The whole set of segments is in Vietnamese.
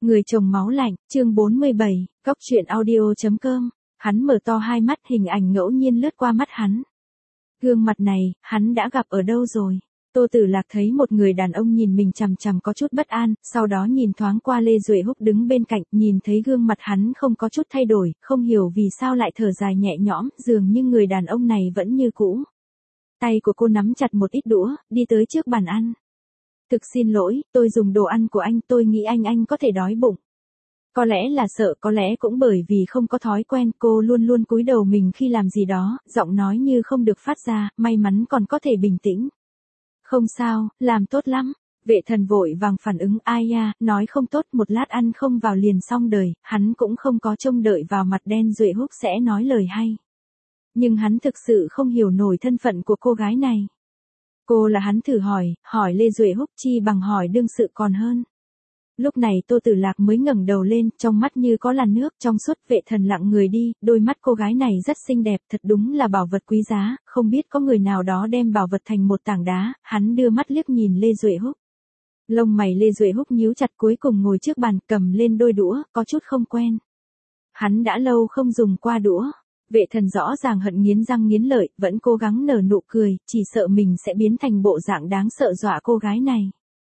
Người chồng máu lạnh, chương 47, góc truyện audio.com. Hắn mở to hai mắt, hình ảnh ngẫu nhiên lướt qua mắt hắn. Gương mặt này, hắn đã gặp ở đâu rồi? Tô Tử Lạc thấy một người đàn ông nhìn mình chằm chằm có chút bất an, sau đó nhìn thoáng qua Lê Duệ Húc đứng bên cạnh, nhìn thấy gương mặt hắn không có chút thay đổi, không hiểu vì sao lại thở dài nhẹ nhõm, dường như người đàn ông này vẫn như cũ. Tay của cô nắm chặt một ít đũa, đi tới trước bàn ăn. Thực xin lỗi, tôi dùng đồ ăn của anh, tôi nghĩ anh có thể đói bụng. Có lẽ là sợ, có lẽ cũng bởi vì không có thói quen, cô luôn luôn cúi đầu mình khi làm gì đó, giọng nói như không được phát ra, may mắn còn có thể bình tĩnh. Không sao, làm tốt lắm. Vệ thần vội vàng phản ứng, ai ya, nói không tốt, một lát ăn không vào liền xong đời, hắn cũng không có trông đợi vào mặt đen Duệ Húc sẽ nói lời hay. Nhưng hắn thực sự không hiểu nổi thân phận của cô gái này. Cô là hắn thử hỏi Lê Duệ Húc chi bằng hỏi đương sự còn hơn. Lúc này Tô Tử Lạc mới ngẩng đầu lên, trong mắt như có làn nước, trong suốt. Vệ thần lặng người đi, đôi mắt cô gái này rất xinh đẹp, thật đúng là bảo vật quý giá, không biết có người nào đó đem bảo vật thành một tảng đá, hắn đưa mắt liếc nhìn Lê Duệ Húc. Lông mày Lê Duệ Húc nhíu chặt, cuối cùng ngồi trước bàn, cầm lên đôi đũa, có chút không quen. Hắn đã lâu không dùng qua đũa. Vệ thần rõ ràng hận nghiến răng nghiến lợi, vẫn cố gắng nở nụ cười, chỉ sợ mình sẽ biến thành bộ dạng đáng sợ dọa cô gái này.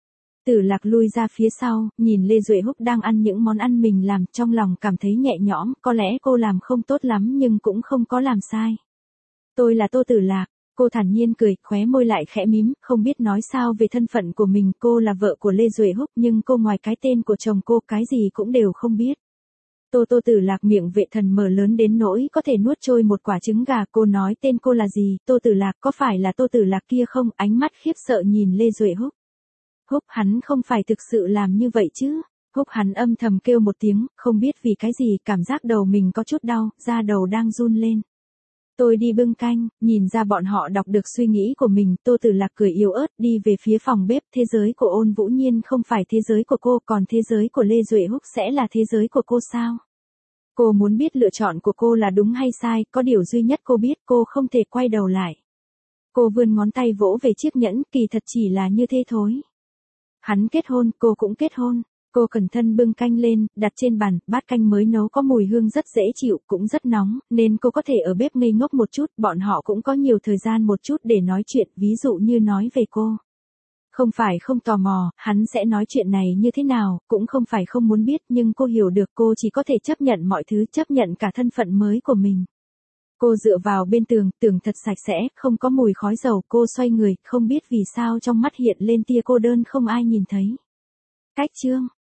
Tử Lạc lui ra phía sau, nhìn Lê Duệ Húc đang ăn những món ăn mình làm, trong lòng cảm thấy nhẹ nhõm, có lẽ cô làm không tốt lắm nhưng cũng không có làm sai. Tôi là Tô Tử Lạc, cô thản nhiên cười, khóe môi lại khẽ mím, không biết nói sao về thân phận của mình, cô là vợ của Lê Duệ Húc nhưng cô ngoài cái tên của chồng cô cái gì cũng đều không biết. Tô Tử Lạc miệng vệ thần mở lớn đến nỗi có thể nuốt trôi một quả trứng gà, cô nói tên cô là gì, Tô Tử Lạc, có phải là Tô Tử Lạc kia không, ánh mắt khiếp sợ nhìn Lê Duệ Húc. Húc, hắn không phải thực sự làm như vậy chứ? Húc, hắn âm thầm kêu một tiếng, không biết vì cái gì, cảm giác đầu mình có chút đau, da đầu đang run lên. Tôi đi bưng canh, nhìn ra bọn họ đọc được suy nghĩ của mình, Tô Tử Lạc cười yếu ớt đi về phía phòng bếp, thế giới của Ôn Vũ Nhiên không phải thế giới của cô, còn thế giới của Lê Duệ Húc sẽ là thế giới của cô sao? Cô muốn biết lựa chọn của cô là đúng hay sai, có điều duy nhất cô biết, cô không thể quay đầu lại. Cô vươn ngón tay vỗ về chiếc nhẫn, kỳ thật chỉ là như thế thôi. Hắn kết hôn, cô cũng kết hôn. Cô cẩn thận bưng canh lên, đặt trên bàn, bát canh mới nấu có mùi hương rất dễ chịu, cũng rất nóng, nên cô có thể ở bếp ngây ngốc một chút, bọn họ cũng có nhiều thời gian một chút để nói chuyện, ví dụ như nói về cô. Không phải không tò mò, hắn sẽ nói chuyện này như thế nào, cũng không phải không muốn biết, nhưng cô hiểu được cô chỉ có thể chấp nhận mọi thứ, chấp nhận cả thân phận mới của mình. Cô dựa vào bên tường, tường thật sạch sẽ, không có mùi khói dầu, cô xoay người, không biết vì sao trong mắt hiện lên tia cô đơn không ai nhìn thấy. Cách chương.